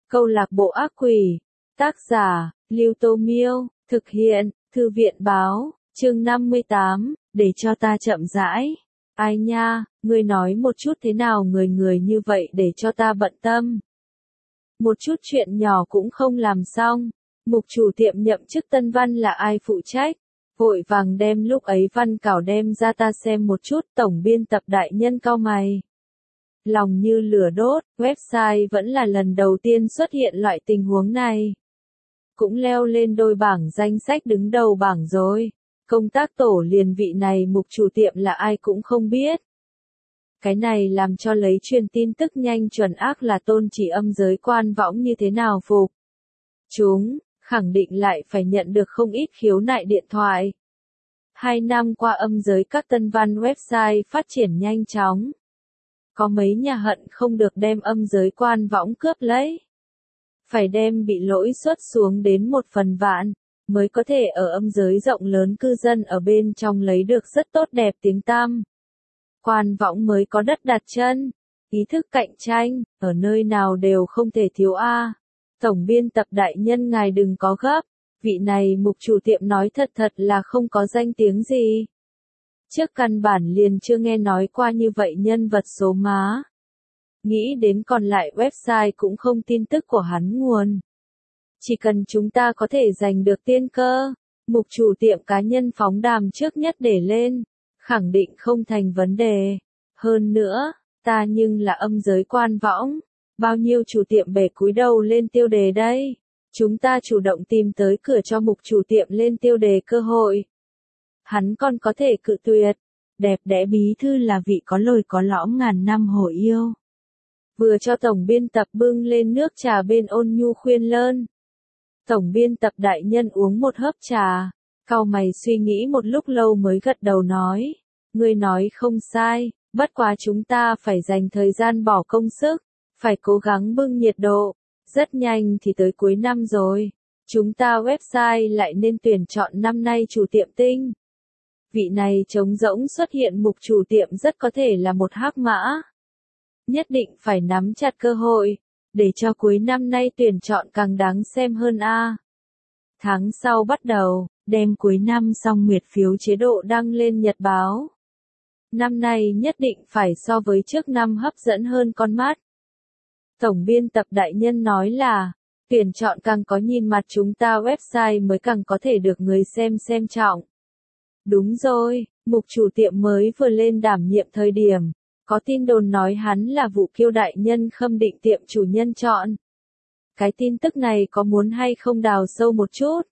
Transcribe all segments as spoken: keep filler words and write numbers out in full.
Câu lạc bộ ác quỷ. Tác giả, Lưu Tô Miêu. Thực hiện, Thư viện Báo. Chương năm mươi tám, để cho ta chậm rãi. Ai nha, ngươi nói một chút thế nào người người như vậy để cho ta bận tâm. Một chút chuyện nhỏ cũng không làm xong. Mục chủ tiệm nhậm chức tân văn là ai phụ trách? Vội vàng đem lúc ấy văn cảo đem ra ta xem một chút. Tổng biên tập đại nhân cau mày. Lòng như lửa đốt, website vẫn là lần đầu tiên xuất hiện loại tình huống này. Cũng leo lên đôi bảng danh sách đứng đầu bảng rồi. Công tác tổ liền vị này mục chủ tiệm là ai cũng không biết. Cái này làm cho lấy truyền tin tức nhanh chuẩn ác là tôn chỉ âm giới quan võng như thế nào phục. Chúng, khẳng định lại phải nhận được không ít khiếu nại điện thoại. Hai năm qua âm giới các tân văn website phát triển nhanh chóng. Có mấy nhà hận không được đem âm giới quan võng cướp lấy. Phải đem bị lỗi xuất xuống đến một phần vạn, mới có thể ở âm giới rộng lớn cư dân ở bên trong lấy được rất tốt đẹp tiếng tăm. Quan võng mới có đất đặt chân, ý thức cạnh tranh, ở nơi nào đều không thể thiếu a. Tổng biên tập đại nhân ngài đừng có gấp, vị này mục chủ tiệm nói thật thật là không có danh tiếng gì. Trước căn bản liền chưa nghe nói qua như vậy nhân vật số má. Nghĩ đến còn lại website cũng không tin tức của hắn nguồn. Chỉ cần chúng ta có thể giành được tiên cơ, mục chủ tiệm cá nhân phóng đàm trước nhất để lên, khẳng định không thành vấn đề. Hơn nữa, ta nhưng là âm giới quan võng, bao nhiêu chủ tiệm bể cúi đầu lên tiêu đề đây. Chúng ta chủ động tìm tới cửa cho mục chủ tiệm lên tiêu đề cơ hội. Hắn còn có thể cự tuyệt. Đẹp đẽ bí thư là vị có lồi có lõm ngàn năm hổ yêu. Vừa cho tổng biên tập bưng lên nước trà bên ôn nhu khuyên lơn. Tổng biên tập đại nhân uống một hớp trà, cau mày suy nghĩ một lúc lâu mới gật đầu nói. Ngươi nói không sai, bất quá chúng ta phải dành thời gian bỏ công sức, phải cố gắng bưng nhiệt độ. Rất nhanh thì tới cuối năm rồi, chúng ta website lại nên tuyển chọn năm nay chủ tiệm tinh. Vị này trống rỗng xuất hiện mục chủ tiệm rất có thể là một hắc mã. Nhất định phải nắm chặt cơ hội, để cho cuối năm nay tuyển chọn càng đáng xem hơn a. Tháng sau bắt đầu, đem cuối năm xong nguyệt phiếu chế độ đăng lên nhật báo. Năm nay nhất định phải so với trước năm hấp dẫn hơn con mắt. Tổng biên tập đại nhân nói là, tuyển chọn càng có nhìn mặt chúng ta website mới càng có thể được người xem xem trọng. Đúng rồi, mục chủ tiệm mới vừa lên đảm nhiệm thời điểm, có tin đồn nói hắn là vụ kiêu đại nhân khâm định tiệm chủ nhân chọn. Cái tin tức này có muốn hay không đào sâu một chút?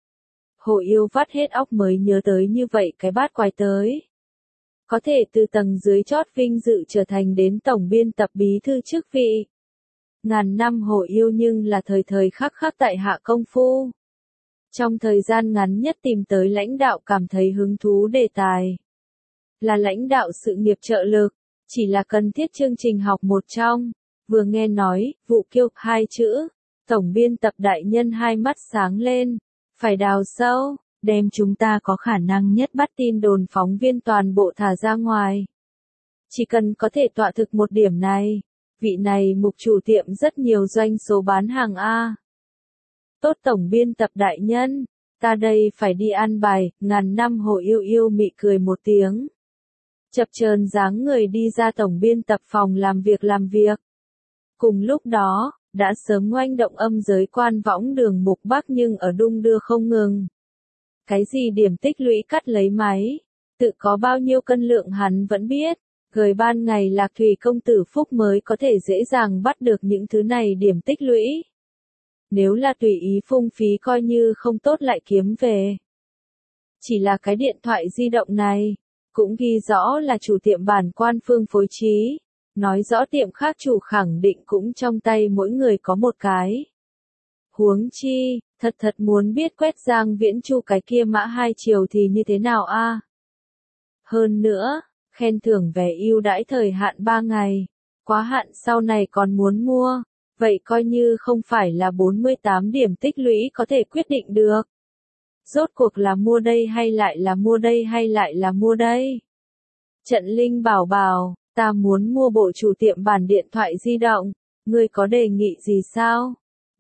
Hồ yêu vắt hết óc mới nhớ tới như vậy cái bát quái tới. Có thể từ tầng dưới chót vinh dự trở thành đến tổng biên tập bí thư chức vị. Ngàn năm hồ yêu nhưng là thời thời khắc khắc tại hạ công phu. Trong thời gian ngắn nhất tìm tới lãnh đạo cảm thấy hứng thú đề tài. Là lãnh đạo sự nghiệp trợ lực, chỉ là cần thiết chương trình học một trong. Vừa nghe nói, vụ kiêu hai chữ, tổng biên tập đại nhân hai mắt sáng lên. Phải đào sâu, đem chúng ta có khả năng nhất bắt tin đồn phóng viên toàn bộ thả ra ngoài. Chỉ cần có thể tọa thực một điểm này, vị này mục chủ tiệm rất nhiều doanh số bán hàng A. Tốt tổng biên tập đại nhân, ta đây phải đi ăn bài, ngàn năm hồ yêu yêu mị cười một tiếng. Chập chờn dáng người đi ra tổng biên tập phòng làm việc làm việc. Cùng lúc đó, đã sớm ngoanh động âm giới quan võng đường mục bắc nhưng ở đung đưa không ngừng. Cái gì điểm tích lũy cắt lấy máy, tự có bao nhiêu cân lượng hắn vẫn biết, gửi ban ngày Lạc Thủy công tử phúc mới có thể dễ dàng bắt được những thứ này điểm tích lũy. Nếu là tùy ý phung phí coi như không tốt lại kiếm về. Chỉ là cái điện thoại di động này, cũng ghi rõ là chủ tiệm bản quan phương phối trí, nói rõ tiệm khác chủ khẳng định cũng trong tay mỗi người có một cái. Huống chi, thật thật muốn biết quét Giang Viễn Chu cái kia mã hai chiều thì như thế nào a? Hơn nữa, khen thưởng vé ưu đãi thời hạn ba ngày, quá hạn sau này còn muốn mua. Vậy coi như không phải là bốn mươi tám điểm tích lũy có thể quyết định được. Rốt cuộc là mua đây hay lại là mua đây hay lại là mua đây? Trận Linh bảo bảo, ta muốn mua bộ chủ tiệm bản điện thoại di động, ngươi có đề nghị gì sao?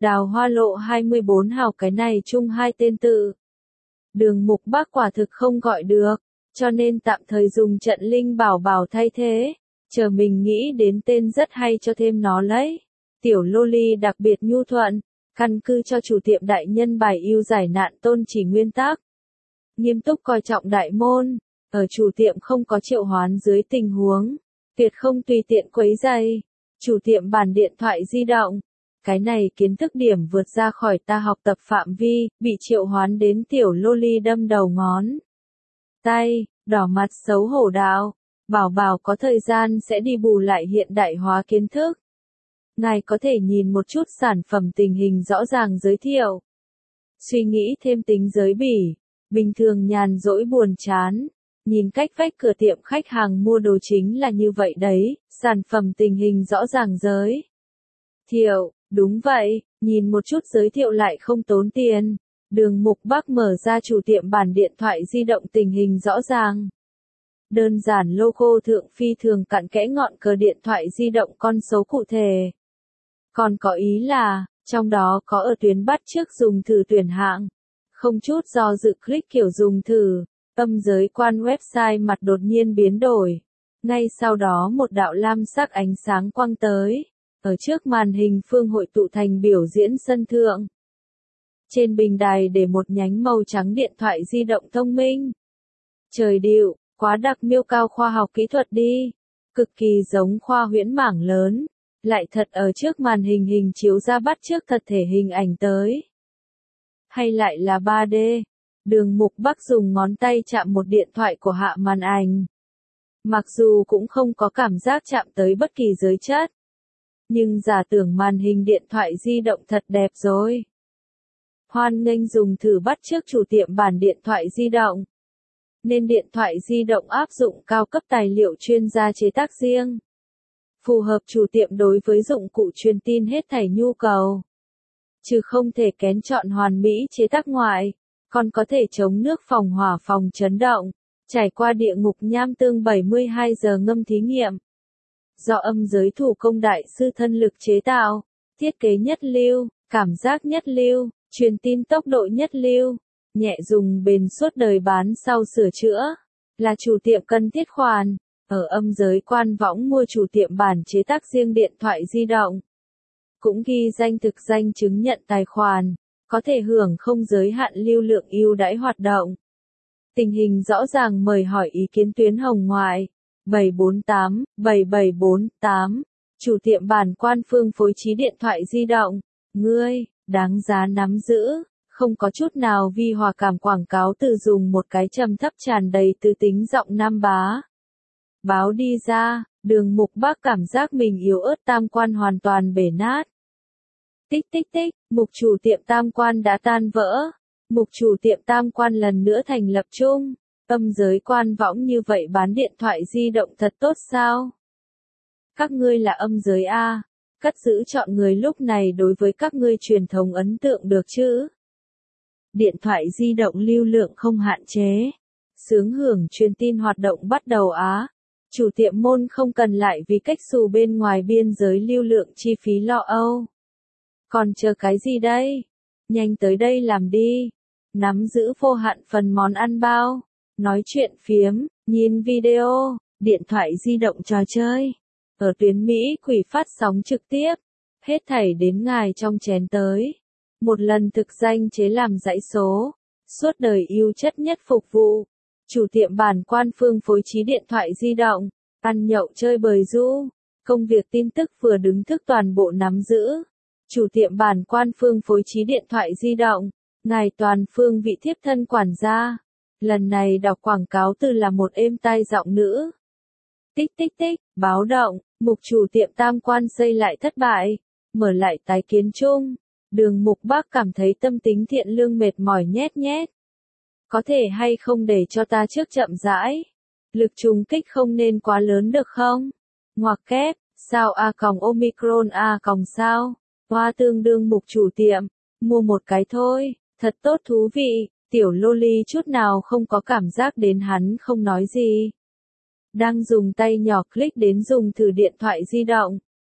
Đào Hoa Lộ hai mươi bốn hào cái này chung hai tên tự. Đường Mục Bác quả thực không gọi được, cho nên tạm thời dùng trận Linh Bảo Bảo thay thế, chờ mình nghĩ đến tên rất hay cho thêm nó lấy. Tiểu Loli đặc biệt nhu thuận, căn cứ cho chủ tiệm đại nhân bài yêu giải nạn tôn chỉ nguyên tắc. Nghiêm túc coi trọng đại môn, ở chủ tiệm không có triệu hoán dưới tình huống, tuyệt không tùy tiện quấy rầy. Chủ tiệm bàn điện thoại di động. Cái này kiến thức điểm vượt ra khỏi ta học tập phạm vi, bị triệu hoán đến tiểu Loli đâm đầu ngón tay, đỏ mặt xấu hổ đạo. Bảo bảo có thời gian sẽ đi bù lại hiện đại hóa kiến thức. Ngài có thể nhìn một chút sản phẩm tình hình rõ ràng giới thiệu. Suy nghĩ thêm tính giới bỉ, bình thường nhàn rỗi buồn chán. Nhìn cách vách cửa tiệm khách hàng mua đồ chính là như vậy đấy, sản phẩm tình hình rõ ràng giới thiệu, đúng vậy, nhìn một chút giới thiệu lại không tốn tiền. Đường Mục Bác mở ra chủ tiệm bản điện thoại di động tình hình rõ ràng. Đơn giản logo thượng phi thường cặn kẽ ngọn cờ điện thoại di động con số cụ thể. Còn có ý là, trong đó có ở tuyến bắt trước dùng thử tuyển hạng. Không chút do dự click kiểu dùng thử, âm giới quan website mặt đột nhiên biến đổi. Ngay sau đó một đạo lam sắc ánh sáng quang tới. Ở trước màn hình phương hội tụ thành biểu diễn sân thượng. Trên bình đài để một nhánh màu trắng điện thoại di động thông minh. Trời điệu, quá đặc miêu cao khoa học kỹ thuật đi. Cực kỳ giống khoa huyễn mảng lớn. Lại thật ở trước màn hình hình chiếu ra bắt trước thật thể hình ảnh tới. Hay lại là ba D. Đường Mục Bác dùng ngón tay chạm một điện thoại của hạ màn ảnh. Mặc dù cũng không có cảm giác chạm tới bất kỳ giới chất. Nhưng giả tưởng màn hình điện thoại di động thật đẹp rồi. Hoan nghênh dùng thử bắt chước chủ tiệm bản điện thoại di động. Nên điện thoại di động áp dụng cao cấp tài liệu chuyên gia chế tác riêng. Phù hợp chủ tiệm đối với dụng cụ truyền tin hết thảy nhu cầu. Chứ không thể kén chọn hoàn mỹ chế tác ngoại. Còn có thể chống nước phòng hỏa phòng chấn động. Trải qua địa ngục nham tương bảy mươi hai giờ ngâm thí nghiệm. Do âm giới thủ công đại sư thân lực chế tạo, thiết kế nhất lưu, cảm giác nhất lưu, truyền tin tốc độ nhất lưu, nhẹ dùng bền suốt đời bán sau sửa chữa, là chủ tiệm cần thiết khoản, ở âm giới quan võng mua chủ tiệm bản chế tác riêng điện thoại di động. Cũng ghi danh thực danh chứng nhận tài khoản, có thể hưởng không giới hạn lưu lượng ưu đãi hoạt động. Tình hình rõ ràng mời hỏi ý kiến tuyến hồng ngoại. bảy bốn tám, bảy bảy bốn tám, chủ tiệm bản quan phương phối trí điện thoại di động, ngươi, đáng giá nắm giữ, không có chút nào vi hòa cảm quảng cáo từ dùng một cái trầm thấp tràn đầy tư tính giọng nam bá. Báo đi ra, đường Mục Bác cảm giác mình yếu ớt tam quan hoàn toàn bể nát. Tích tích tích, mục chủ tiệm tam quan đã tan vỡ, mục chủ tiệm tam quan lần nữa thành lập chung. Âm giới quan võng như vậy bán điện thoại di động thật tốt sao? Các ngươi là âm giới A, cất giữ chọn người lúc này đối với các ngươi truyền thống ấn tượng được chứ? Điện thoại di động lưu lượng không hạn chế. Xướng hưởng truyền tin hoạt động bắt đầu Á. Chủ tiệm môn không cần lại vì cách xù bên ngoài biên giới lưu lượng chi phí lo âu. Còn chờ cái gì đây? Nhanh tới đây làm đi. Nắm giữ vô hạn phần món ăn bao. Nói chuyện phiếm, nhìn video, điện thoại di động trò chơi. Ở tuyến Mỹ quỷ phát sóng trực tiếp. Hết thảy đến ngài trong chén tới. Một lần thực danh chế làm dãy số. Suốt đời yêu chất nhất phục vụ. Chủ tiệm bản quan phương phối trí điện thoại di động. Ăn nhậu chơi bời du. Công việc tin tức vừa đứng thức toàn bộ nắm giữ. Chủ tiệm bản quan phương phối trí điện thoại di động. Ngài toàn phương vị thiếp thân quản gia. Lần này đọc quảng cáo từ là một êm tai giọng nữ. Tích tích tích, báo động, mục chủ tiệm tam quan xây lại thất bại. Mở lại tái kiến chung. Đường Mục Bác cảm thấy tâm tính thiện lương mệt mỏi nhét nhét. Có thể hay không để cho ta trước chậm rãi. Lực trùng kích không nên quá lớn được không? Ngoặc kép, sao A còng Omicron A còng sao? Hoa tương đương mục chủ tiệm. Mua một cái thôi, thật tốt thú vị. Tiểu Loli chút nào không có cảm giác đến hắn không nói gì. Đang dùng tay nhỏ click đến dùng thử điện thoại di động.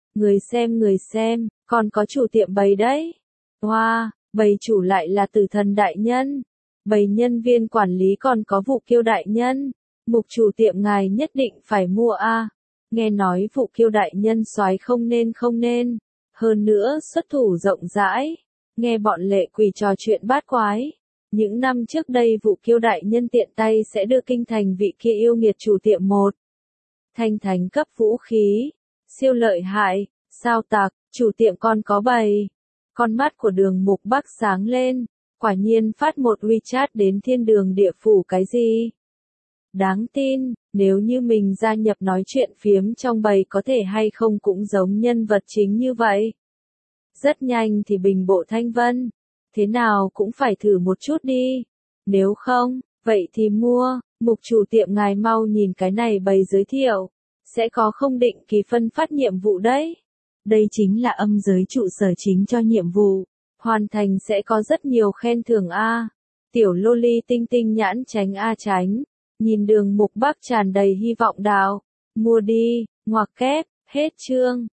Người xem người xem, còn có chủ tiệm bầy đấy. Hoa, wow, bầy chủ lại là Tử Thần đại nhân. Bầy nhân viên quản lý còn có Vụ Kiêu đại nhân. Mục chủ tiệm ngài nhất định phải mua a. À. Nghe nói Vụ Kiêu đại nhân soái không nên không nên. Hơn nữa xuất thủ rộng rãi. Nghe bọn lệ quỷ trò chuyện bát quái. Những năm trước đây Vụ Kiêu đại nhân tiện tay sẽ đưa kinh thành vị kia yêu nghiệt chủ tiệm một. Thanh thánh cấp vũ khí. Siêu lợi hại. Sao tặc, chủ tiệm con có bầy. Con mắt của Đường Mục Bắc sáng lên. Quả nhiên phát một WeChat đến thiên đường địa phủ cái gì? Đáng tin, nếu như mình gia nhập nói chuyện phiếm trong bầy có thể hay không cũng giống nhân vật chính như vậy. Rất nhanh thì bình bộ thanh vân. Thế nào cũng phải thử một chút đi. Nếu không, vậy thì mua. Mục chủ tiệm ngài mau nhìn cái này bầy giới thiệu. Sẽ có không định kỳ phân phát nhiệm vụ đấy. Đây chính là âm giới trụ sở chính cho nhiệm vụ. Hoàn thành sẽ có rất nhiều khen thưởng a. Tiểu loli tinh tinh nhãn tránh a tránh. Nhìn Đường Mục Bắc tràn đầy hy vọng đào. Mua đi, ngoặc kép, hết chương.